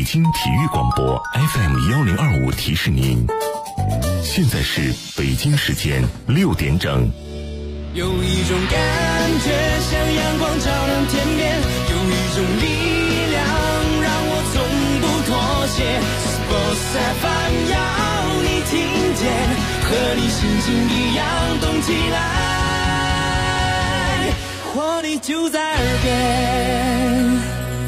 北京体育广播 FM1025提示您，现在是北京时间6点整。 有一种感觉像阳光照亮天边，有一种力量让我从不妥协。Sports FM 要你听见，和你心情一样动起来，活力就在耳边。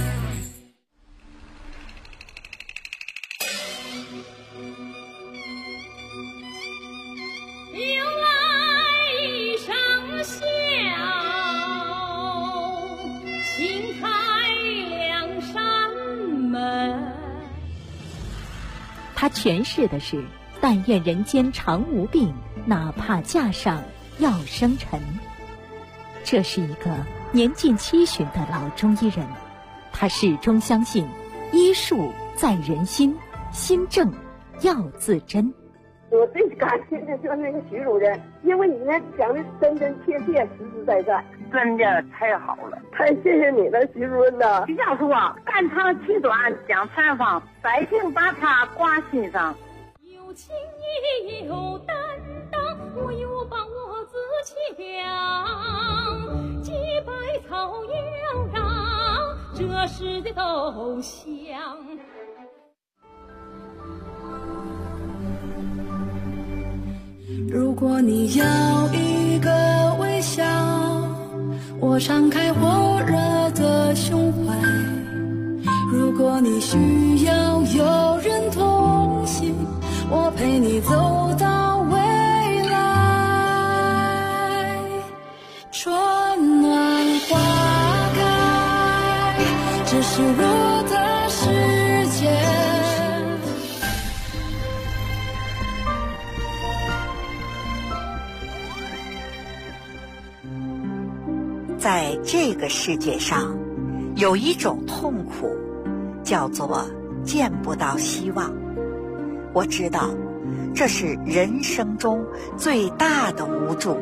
他诠释的是但愿人间常无病，哪怕架上要生尘。这是一个年近70的老中医人，他始终相信医术在人心，心正要自珍。 我最感谢的就是那个徐主任，因为你那讲的真真切切，实实在在， 真的太好了， 太谢谢你了，徐主任呐！ 徐教授啊，肝肠气短讲采访，百姓把他挂心上。 有情也有担当，我有把我自强，几百草要让这世界都香。 如果你要一个微笑，我敞开火热的胸怀；如果你需要有人同行，我陪你走到未来。春暖花开，这是我的世界。 在这个世界上，有一种痛苦，叫做见不到希望。我知道，这是人生中最大的无助。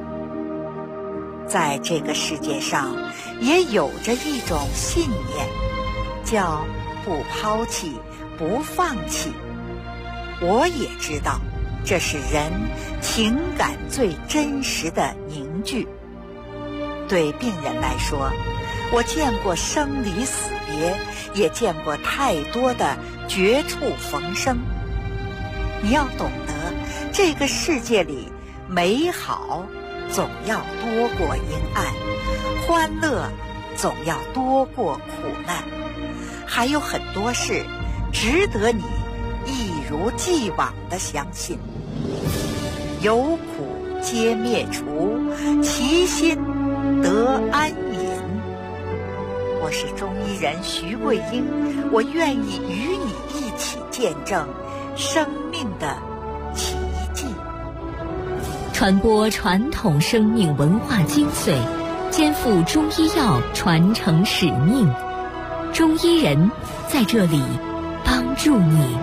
在这个世界上，也有着一种信念，叫不抛弃，不放弃。我也知道，这是人情感最真实的凝聚。对病人来说，我见过生离死别，也见过太多的绝处逢生。你要懂得，这个世界里美好总要多过阴暗，欢乐总要多过苦难，还有很多事值得你一如既往地相信。有苦皆灭除，其心得安隐。我是中医人徐桂英，我愿意与你一起见证生命的奇迹， 传播传统生命文化精髓，肩负中医药传承使命。中医人在这里帮助你，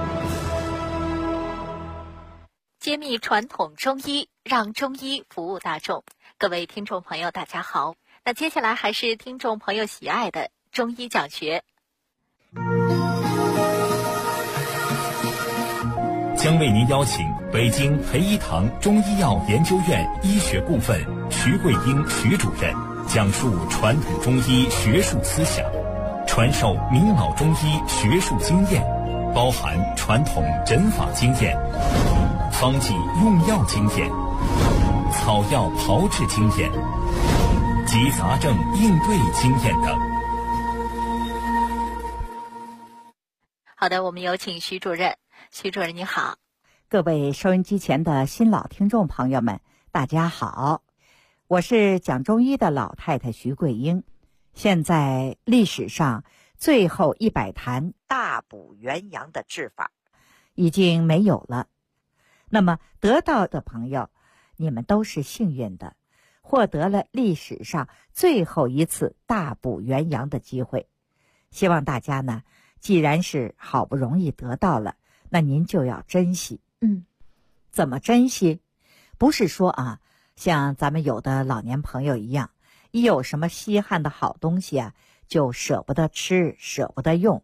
揭秘传统中医，让中医服务大众。各位听众朋友大家好，那接下来还是听众朋友喜爱的中医讲学， 将为您邀请北京培一堂中医药研究院医学部分徐桂英徐主任讲述传统中医学术思想，传授名老中医学术经验，包含传统诊法经验、方剂用药经验、草药炮制经验及杂症应对经验等。 好的，我们有请徐主任。徐主任你好。 各位收音机前的新老听众朋友们，大家好，我是讲中医的老太太徐桂英。现在历史上最后100坛大补元阳的治法已经没有了，那么得到的朋友，你们都是幸运的，获得了历史上最后一次大补元阳的机会。希望大家呢，既然是好不容易得到了，那您就要珍惜。怎么珍惜？不是说啊，像咱们有的老年朋友一样，一有什么稀罕的好东西啊，就舍不得吃，舍不得用，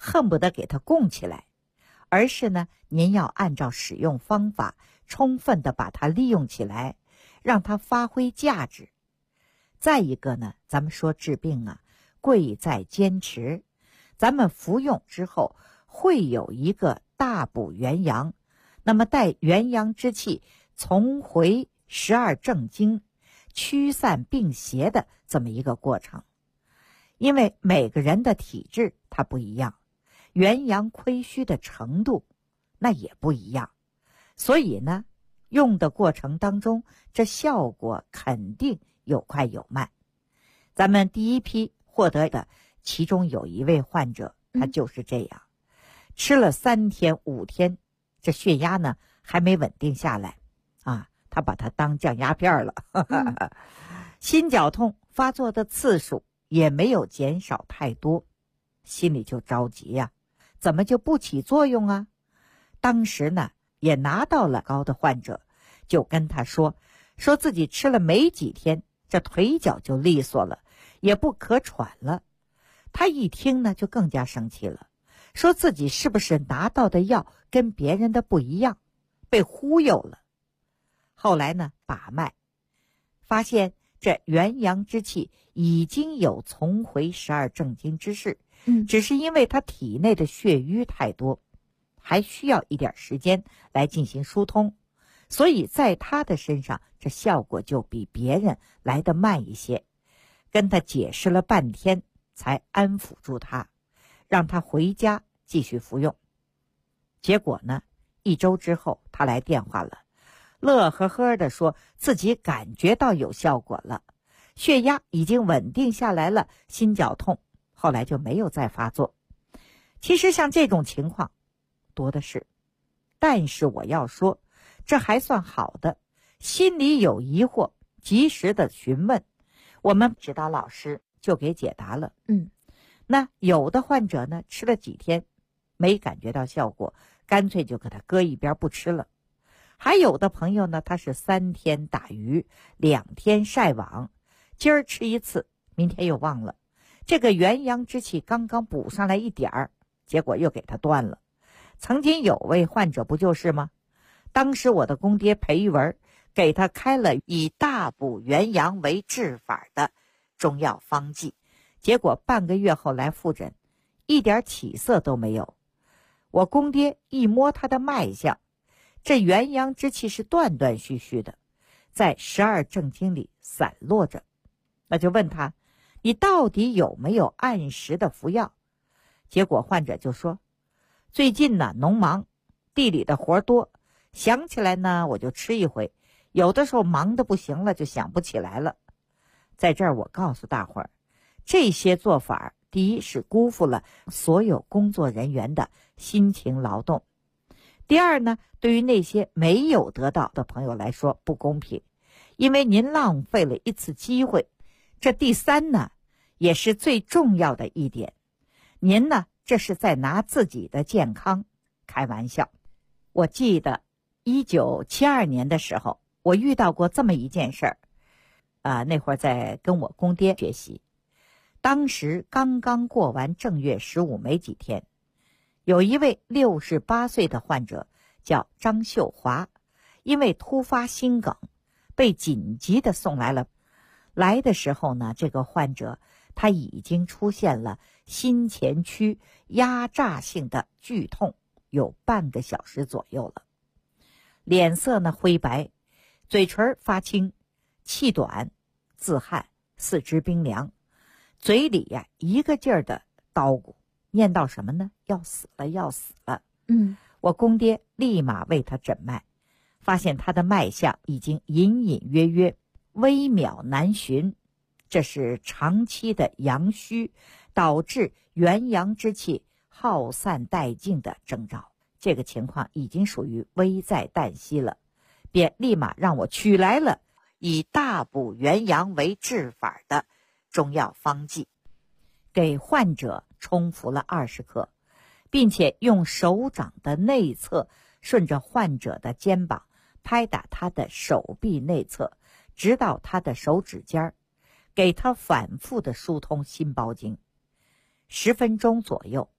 恨不得给它供起来，而是呢，您要按照使用方法，充分的把它利用起来，让它发挥价值。再一个呢，咱们说治病啊，贵在坚持。咱们服用之后会有一个大补元阳，那么待元阳之气重回12正经，驱散病邪的这么一个过程。因为每个人的体质它不一样，元阳亏虚的程度那也不一样，所以呢，用的过程当中，这效果肯定有快有慢。咱们第一批获得的，其中有一位患者，他就是这样，吃了3天5天，这血压呢还没稳定下来啊，他把它当降压片了。心绞痛发作的次数也没有减少太多，心里就着急呀，怎么就不起作用啊？当时呢也拿到了高的患者，就跟他说自己吃了没几天，这腿脚就利索了，也不可喘了。他一听呢就更加生气了，说自己是不是拿到的药跟别人的不一样，被忽悠了。后来呢把脉发现这元阳之气已经有重回12正经之势，只是因为他体内的血瘀太多，还需要一点时间来进行疏通，所以在他的身上这效果就比别人来得慢一些。跟他解释了半天才安抚住他，让他回家继续服用。结果呢1周之后他来电话了，乐呵呵地说自己感觉到有效果了，血压已经稳定下来了，心绞痛后来就没有再发作。其实像这种情况多的是，但是我要说这还算好的，心里有疑惑及时的询问，我们指导老师就给解答了。那有的患者呢吃了几天没感觉到效果，干脆就给他搁一边不吃了。还有的朋友呢，他是3天打鱼2天晒网，今儿吃一次，明天又忘了，这个元阳之气刚刚补上来一点儿，结果又给他断了。曾经有位患者不就是吗？当时我的公爹裴玉文给他开了以大补元阳为治法的中药方剂，结果半个月后来复诊，一点起色都没有。我公爹一摸他的脉象，这元阳之气是断断续续的，在12正经里散落着。那就问他，你到底有没有按时的服药？结果患者就说，最近呢农忙，地里的活多，想起来呢我就吃一回，有的时候忙得不行了就想不起来了。在这儿我告诉大伙儿，这些做法第一是辜负了所有工作人员的辛勤劳动，第二呢，对于那些没有得到的朋友来说不公平，因为您浪费了一次机会。这第三呢，也是最重要的一点，您呢这是在拿自己的健康开玩笑。我记得1972年的时候，我遇到过这么一件事儿，那会儿在跟我公爹学习，当时刚刚过完正月15没几天，有一位68岁的患者叫张秀华，因为突发心梗被紧急的送来了。来的时候呢，这个患者他已经出现了心前区压榨性的剧痛，有半个小时左右了。脸色呢灰白，嘴唇发青，气短，自汗，四肢冰凉，嘴里呀一个劲儿的叨咕，念叨什么呢？要死了，要死了。我公爹立马为他诊脉，发现他的脉象已经隐隐约约，微渺难寻，这是长期的阳虚导致元阳之气耗散殆尽的征兆。这个情况已经属于危在旦夕了，便立马让我取来了以大补元阳为治法的中药方剂，给患者冲服了20克，并且用手掌的内侧顺着患者的肩膀拍打他的手臂内侧，直到他的手指尖，给他反复的疏通心包经。10分钟左右，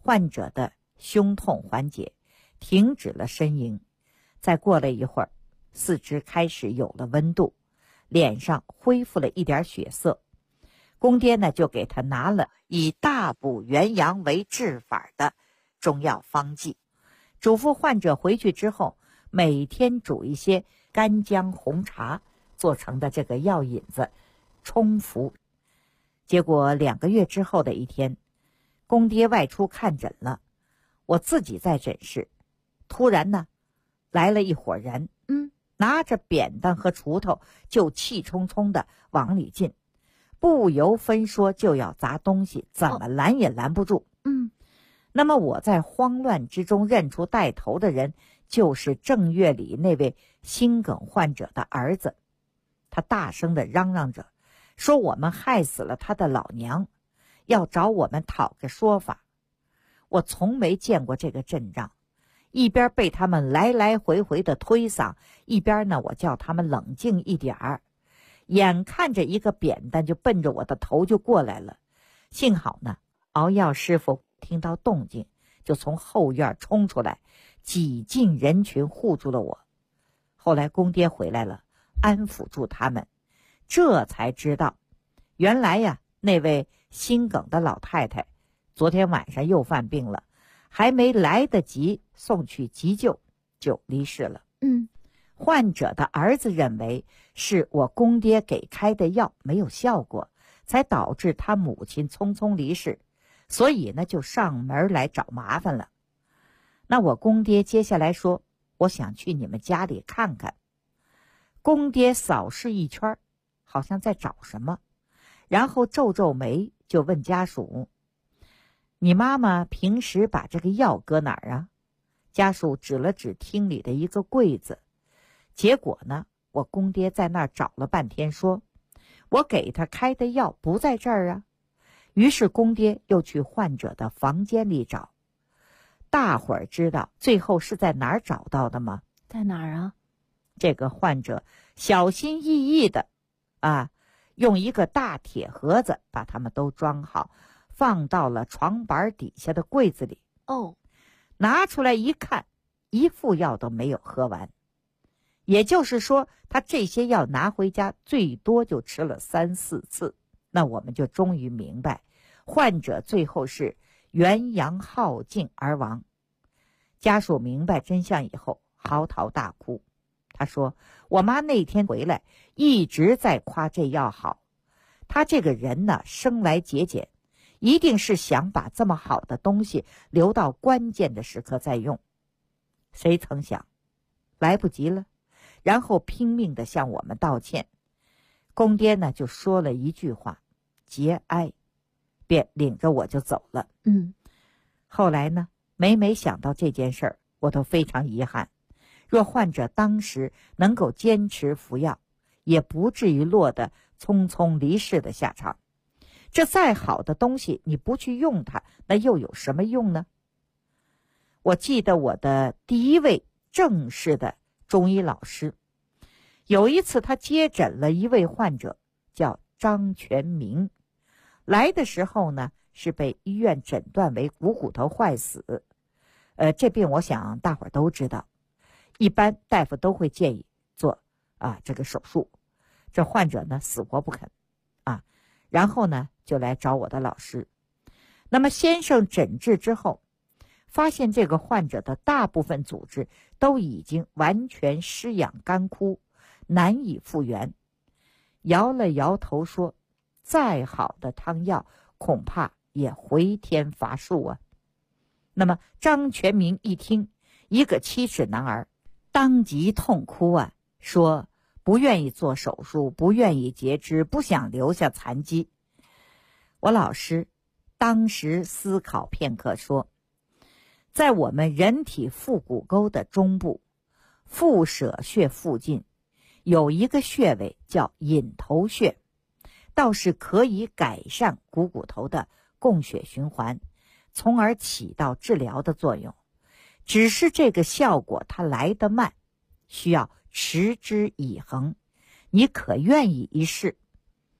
患者的胸痛缓解，停止了呻吟。再过了一会儿，四肢开始有了温度，脸上恢复了一点血色。公爹呢，就给他拿了以大补元阳为治法的中药方剂，嘱咐患者回去之后每天煮一些干姜红茶做成的这个药引子冲服。结果2个月之后的一天，公爹外出看诊了，我自己在诊室，突然呢来了一伙人，拿着扁担和锄头就气冲冲的往里进，不由分说就要砸东西，怎么拦也拦不住。那么我在慌乱之中认出带头的人就是正月里那位心梗患者的儿子。他大声地嚷嚷着说我们害死了他的老娘，要找我们讨个说法。我从没见过这个阵仗，一边被他们来来回回的推搡，一边呢我叫他们冷静一点儿。眼看着一个扁担就奔着我的头就过来了，幸好呢熬药师傅听到动静，就从后院冲出来，挤进人群护住了我。后来公爹回来了，安抚住他们，这才知道原来呀那位心梗的老太太昨天晚上又犯病了，还没来得及送去急救就离世了。患者的儿子认为是我公爹给开的药没有效果，才导致他母亲匆匆离世，所以呢就上门来找麻烦了。那我公爹接下来说，我想去你们家里看看。公爹扫视一圈，好像在找什么，然后皱皱眉就问家属，你妈妈平时把这个药搁哪儿啊？家属指了指厅里的一个柜子。结果呢我公爹在那儿找了半天，说我给他开的药不在这儿啊。于是公爹又去患者的房间里找。大伙儿知道最后是在哪儿找到的吗？ 在哪儿啊？ 这个患者小心翼翼的用一个大铁盒子把它们都装好，放到了床板底下的柜子里。拿出来一看，一副药都没有喝完。也就是说他这些药拿回家最多就吃了3、4次。那我们就终于明白，患者最后是元阳耗尽而亡。家属明白真相以后嚎啕大哭。他说我妈那天回来一直在夸这药好，他这个人呢生来节俭，一定是想把这么好的东西留到关键的时刻再用。谁曾想来不及了，然后拼命地向我们道歉。公爹呢就说了一句话，节哀，便领着我就走了。后来呢每想到这件事儿，我都非常遗憾。若患者当时能够坚持服药，也不至于落得匆匆离世的下场。这再好的东西你不去用它，那又有什么用呢？我记得我的第一位正式的中医老师，有一次他接诊了一位患者叫张全明，来的时候呢是被医院诊断为股骨头坏死。这病我想大伙儿都知道，一般大夫都会建议做这个手术。这患者呢死活不肯然后呢就来找我的老师。那么先生诊治之后，发现这个患者的大部分组织都已经完全失养干枯，难以复原。摇了摇头说，再好的汤药恐怕也回天乏术啊。那么张全明一听，一个70男儿，当即痛哭说不愿意做手术，不愿意截肢，不想留下残疾。我老师当时思考片刻说，在我们人体腹股沟的中部腹舍穴附近有一个穴位叫隐头穴，倒是可以改善股骨头的供血循环，从而起到治疗的作用。只是这个效果它来得慢，需要持之以恒，你可愿意一试？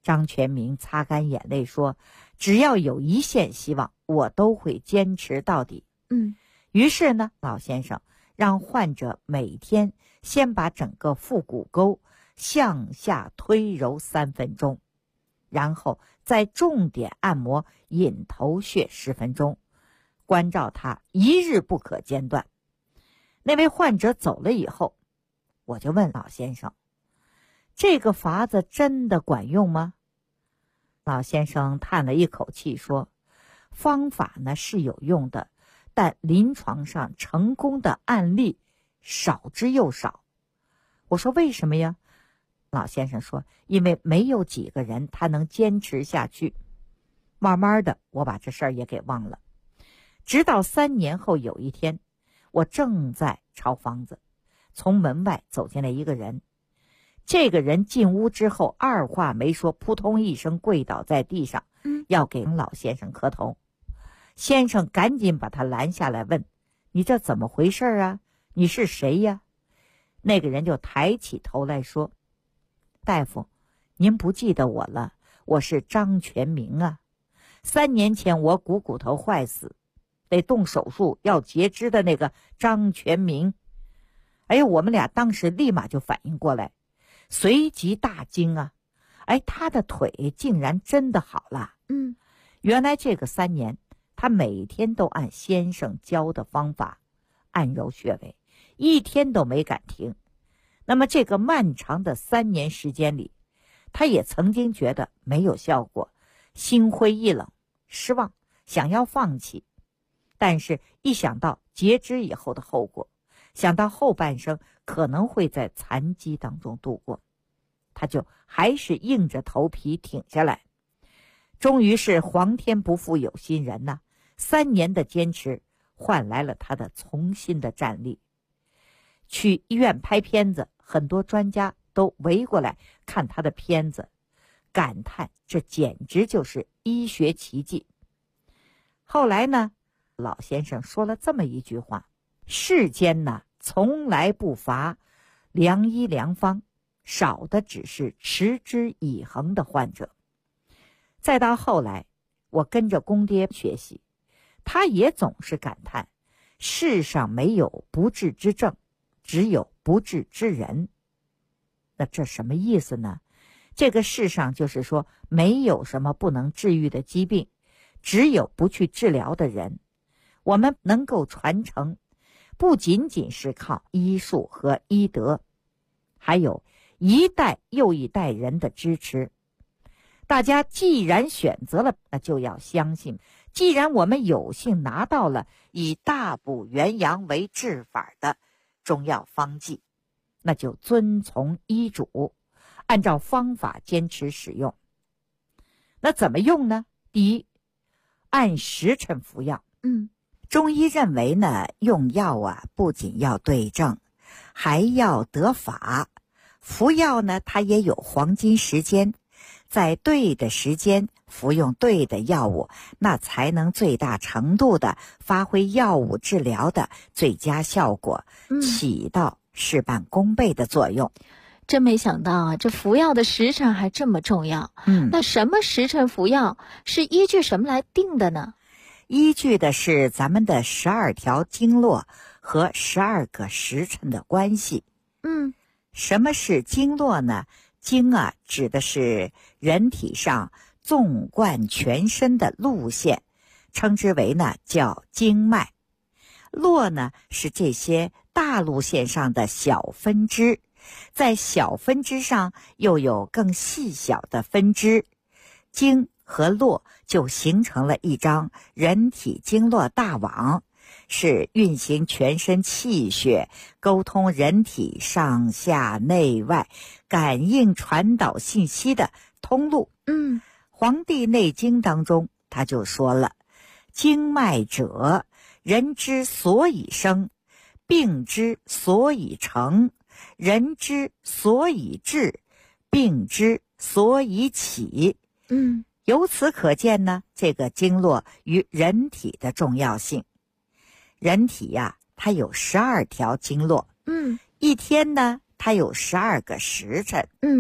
张全民擦干眼泪说，只要有一线希望，我都会坚持到底。于是呢，老先生让患者每天先把整个腹股沟向下推揉3分钟，然后再重点按摩隐头穴10分钟，关照他一日不可间断。那位患者走了以后，我就问老先生，这个法子真的管用吗？老先生叹了一口气说，方法呢是有用的，但临床上成功的案例少之又少。我说为什么呀？老先生说，因为没有几个人他能坚持下去。慢慢的，我把这事儿也给忘了。直到3年后有一天，我正在抄房子，从门外走进来一个人。这个人进屋之后，二话没说，扑通一声跪倒在地上，要给老先生磕头。先生赶紧把他拦下来问，你这怎么回事啊？你是谁呀？那个人就抬起头来说，大夫，您不记得我了，我是张全明啊。3年前我股头坏死，得动手术要截肢的那个张全明。哎呀，我们俩当时立马就反应过来，随即大惊啊！哎，他的腿竟然真的好了。原来这个3年，他每天都按先生教的方法按揉穴位，一天都没敢停。那么这个漫长的3年时间里，他也曾经觉得没有效果，心灰意冷，失望，想要放弃。但是一想到截肢以后的后果，想到后半生可能会在残疾当中度过，他就还是硬着头皮挺下来。终于是皇天不负有心人呐，3年的坚持换来了他的重新的站立。去医院拍片子，很多专家都围过来看他的片子，感叹这简直就是医学奇迹。后来呢，老先生说了这么一句话，世间呢从来不乏良医良方，少的只是持之以恒的患者。再到后来，我跟着公爹学习，他也总是感叹，世上没有不治之症，只有不治之人。那这什么意思呢？这个世上就是说，没有什么不能治愈的疾病，只有不去治疗的人。我们能够传承，不仅仅是靠医术和医德，还有一代又一代人的支持。大家既然选择了，那就要相信，既然我们有幸拿到了以大补元阳为治法的中药方剂，那就遵从医嘱，按照方法坚持使用。那怎么用呢？第一，按时辰服药。中医认为呢，用药啊，不仅要对症，还要得法。服药呢，它也有黄金时间，在对的时间服用对的药物，那才能最大程度的发挥药物治疗的最佳效果，起到事半功倍的作用。 真没想到啊，这服药的时辰还这么重要。那什么时辰服药是依据什么来定的呢？ 依据的是咱们的12条经络和12个时辰的关系。什么是经络呢？经啊，指的是人体上纵贯全身的路线，称之为呢叫经脉。络呢是这些大路线上的小分支，在小分支上又有更细小的分支，经和络就形成了一张人体经络大网，是运行全身气血，沟通人体上下内外，感应传导信息的通路。黄帝内经当中他就说了，经脉者，人之所以生，病之所以成，人之所以治，病之所以起。由此可见呢，这个经络与人体的重要性。人体呀，它有12条经络，一天呢，它有12个时辰，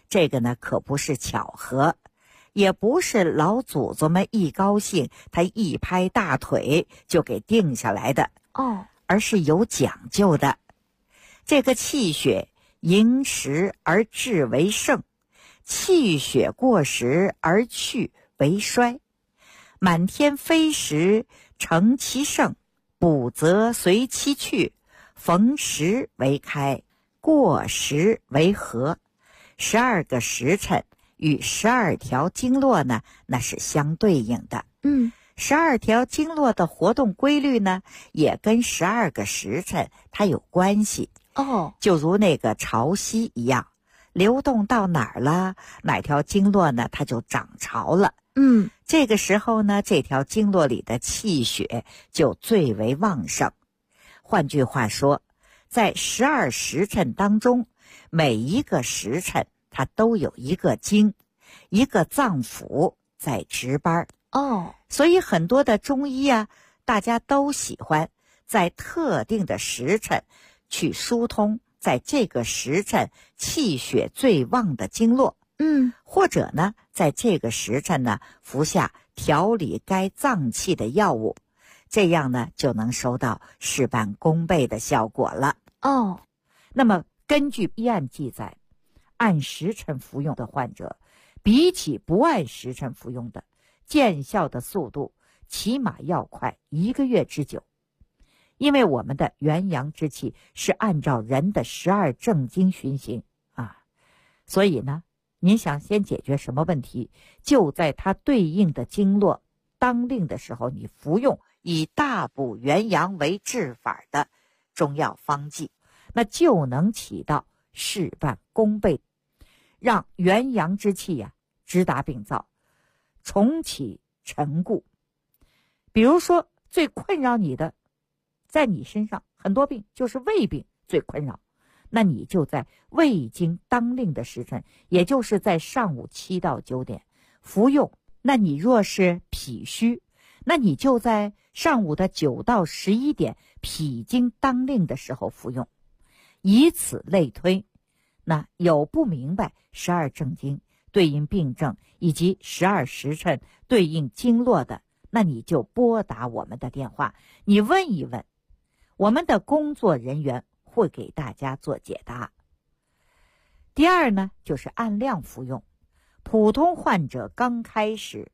这个呢可不是巧合，也不是老祖宗们一高兴他一拍大腿就给定下来的而是有讲究的。这个气血盈实而志为盛，气血过实而去为衰。满天飞时成其盛，补则随其去，逢时为开，过时为合。12个时辰与12条经络呢，那是相对应的。12条经络的活动规律呢，也跟12个时辰它有关系。就如那个潮汐一样，流动到哪儿了，哪条经络呢，它就涨潮了。这个时候呢，这条经络里的气血就最为旺盛。换句话说，在12时辰当中，每一个时辰它都有一个经，一个脏腑在值班。所以很多的中医啊，大家都喜欢在特定的时辰去疏通在这个时辰气血最旺的经络。或者呢，在这个时辰呢，服下调理该脏器的药物，这样呢，就能收到事半功倍的效果了。那么根据医案记载，按时辰服用的患者，比起不按时辰服用的，见效的速度起码要快1个月之久。因为我们的元阳之气是按照人的12正经循行所以呢，您想先解决什么问题，就在它对应的经络当令的时候，你服用以大补元阳为治法的中药方剂，那就能起到事半功倍，让元阳之气直达病灶，重启陈固。比如说最困扰你的，在你身上很多病就是胃病最困扰，那你就在胃经当令的时辰，也就是在上午7到9点服用。那你若是脾虚，那你就在上午的9到11点脾经当令的时候服用，以此类推。那有不明白12正经对应病症以及12时辰对应经络的，那你就拨打我们的电话，你问一问，我们的工作人员会给大家做解答。第二呢，就是按量服用。普通患者刚开始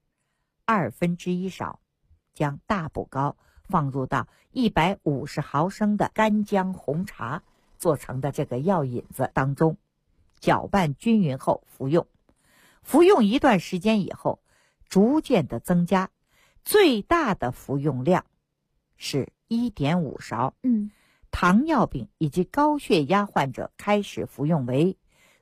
1/2勺，将大补膏放入到150毫升的干姜红茶做成的这个药引子当中，搅拌均匀后服用。服用一段时间以后，逐渐的增加，最大的服用量是1.5勺。糖尿病以及高血压患者开始服用为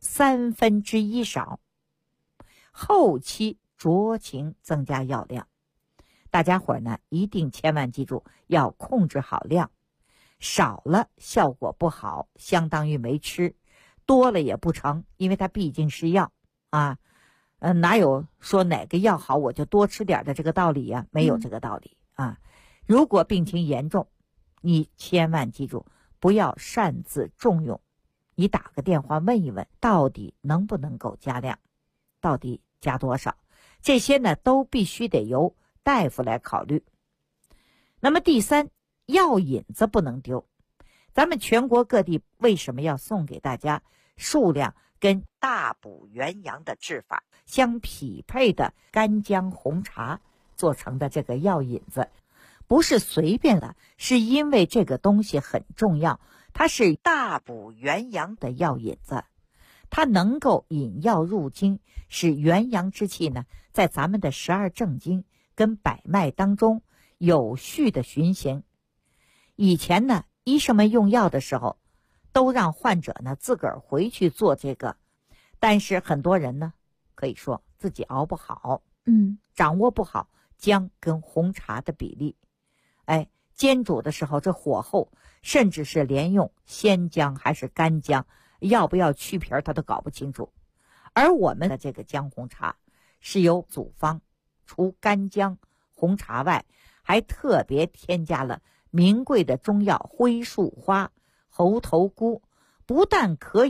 1/3勺，后期酌情增加药量。大家伙呢一定千万记住，要控制好量，少了效果不好，相当于没吃，多了也不成，因为它毕竟是药哪有说哪个药好我就多吃点的这个道理呀？没有这个道理如果病情严重，你千万记住，不要擅自重用，你打个电话问一问，到底能不能够加量，到底加多少，这些呢都必须得由大夫来考虑。那么第三，药引子不能丢。咱们全国各地为什么要送给大家数量跟大补元阳的治法相匹配的干姜红茶做成的这个药引子？不是随便的，是因为这个东西很重要，它是大补元阳的药引子，它能够引药入经，使元阳之气呢在咱们的12正经跟百脉当中有序的循行。以前呢，医生们用药的时候都让患者呢自个儿回去做这个，但是很多人呢可以说自己熬不好，掌握不好姜跟红茶的比例，煎煮的时候这火候，甚至是连用鲜姜还是干姜，要不要去皮儿他都搞不清楚。而我们的这个姜红茶是由组方除干姜红茶外，还特别添加了名贵的中药灰树花、猴头菇，不但可以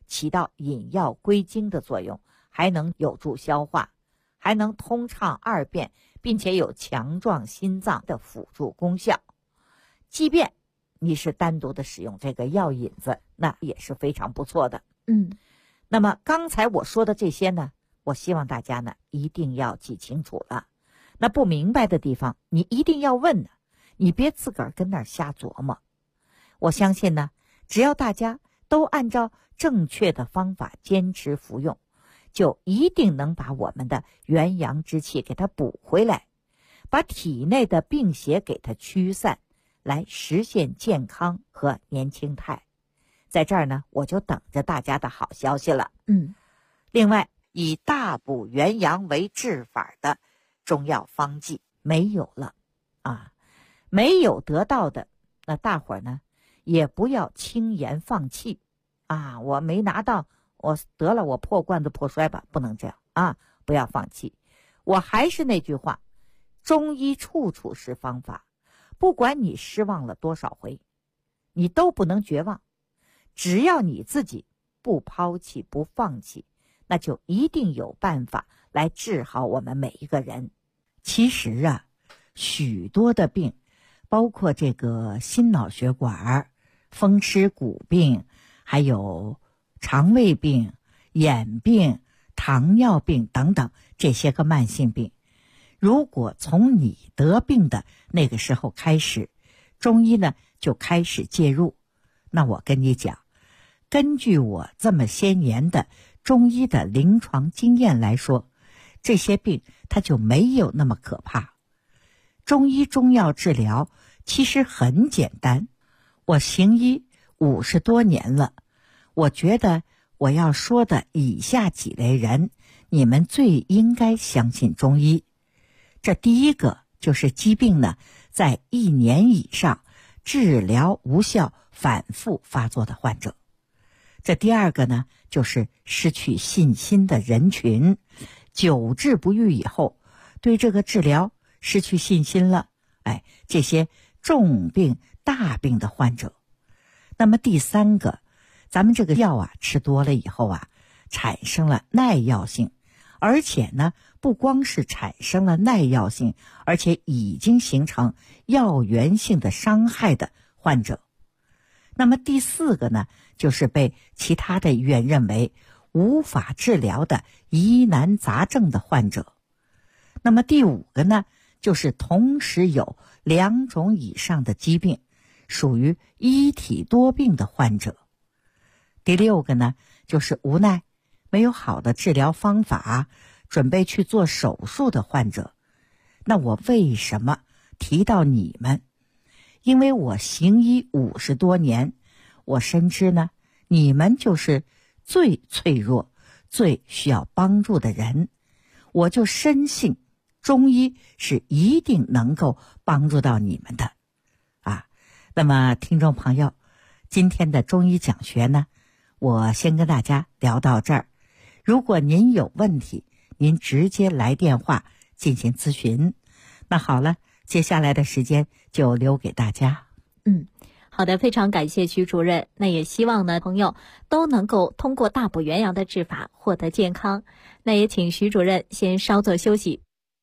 起到引药归经的作用，还能有助消化，还能通畅二便，并且有强壮心脏的辅助功效。即便你是单独的使用这个药引子，那也是非常不错的。那么刚才我说的这些呢，我希望大家呢一定要记清楚了。那不明白的地方你一定要问呢，你别自个儿跟那儿瞎琢磨。我相信呢，只要大家都按照正确的方法坚持服用，就一定能把我们的元阳之气给它补回来，把体内的病邪给它驱散，来实现健康和年轻态。在这儿呢，我就等着大家的好消息了。另外，以大补元阳为治法的中药方剂没有了啊，没有得到的，那大伙儿呢也不要轻言放弃啊！我没拿到，我得了，我破罐子破摔吧，不能这样啊！不要放弃。我还是那句话，中医处处是方法，不管你失望了多少回，你都不能绝望。只要你自己不抛弃不放弃，那就一定有办法来治好我们每一个人。其实啊，许多的病，包括这个心脑血管、风湿骨病，还有肠胃病、眼病、糖尿病等等这些个慢性病，如果从你得病的那个时候开始，中医呢就开始介入，那我跟你讲，根据我这么些年的中医的临床经验来说，这些病它就没有那么可怕。中医中药治疗其实很简单，我行医50多年了，我觉得我要说的以下几类人，你们最应该相信中医。这第一个就是疾病呢在1年以上治疗无效反复发作的患者。这第二个呢就是失去信心的人群，久治不愈以后对这个治疗失去信心了，这些重病大病的患者。那么第三个，咱们这个药啊吃多了以后啊，产生了耐药性，而且呢不光是产生了耐药性，而且已经形成药源性的伤害的患者。那么第四个呢，就是被其他的医院认为无法治疗的疑难杂症的患者。那么第五个呢，就是同时有2种以上的疾病，属于一体多病的患者。第六个呢，就是无奈没有好的治疗方法，准备去做手术的患者。那我为什么提到你们？因为我行医50多年，我深知呢，你们就是最脆弱、最需要帮助的人。我就深信中医是一定能够帮助到你们的啊。那么听众朋友，今天的中医讲学呢，我先跟大家聊到这儿。如果您有问题，您直接来电话进行咨询。那好了，接下来的时间就留给大家。 好的，非常感谢徐主任。那也希望呢，朋友都能够通过大补元阳的治法获得健康。那也请徐主任先稍作休息。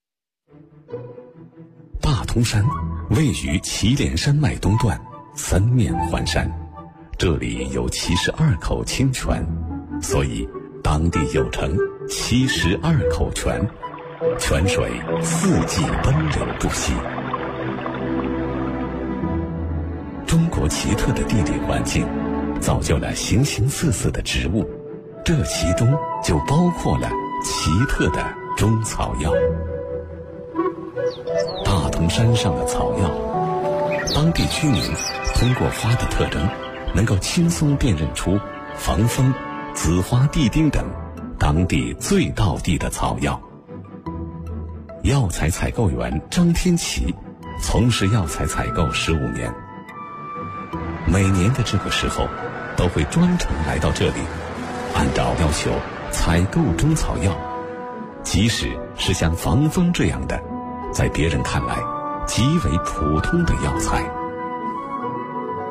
大通山位于祁连山脉东段，三面环山，这里有72口清泉，所以当地又称72口泉，泉水四季奔流不息。中国奇特的地理环境造就了形形色色的植物，这其中就包括了奇特的中草药。大同山上的草药，当地居民通过花的特征，能够轻松辨认出防风、紫花地丁等当地最道地的草药。药材采购员张天琪从事药材采购15年，每年的这个时候都会专程来到这里，按照要求采购中草药。即使是像防风这样的在别人看来极为普通的药材，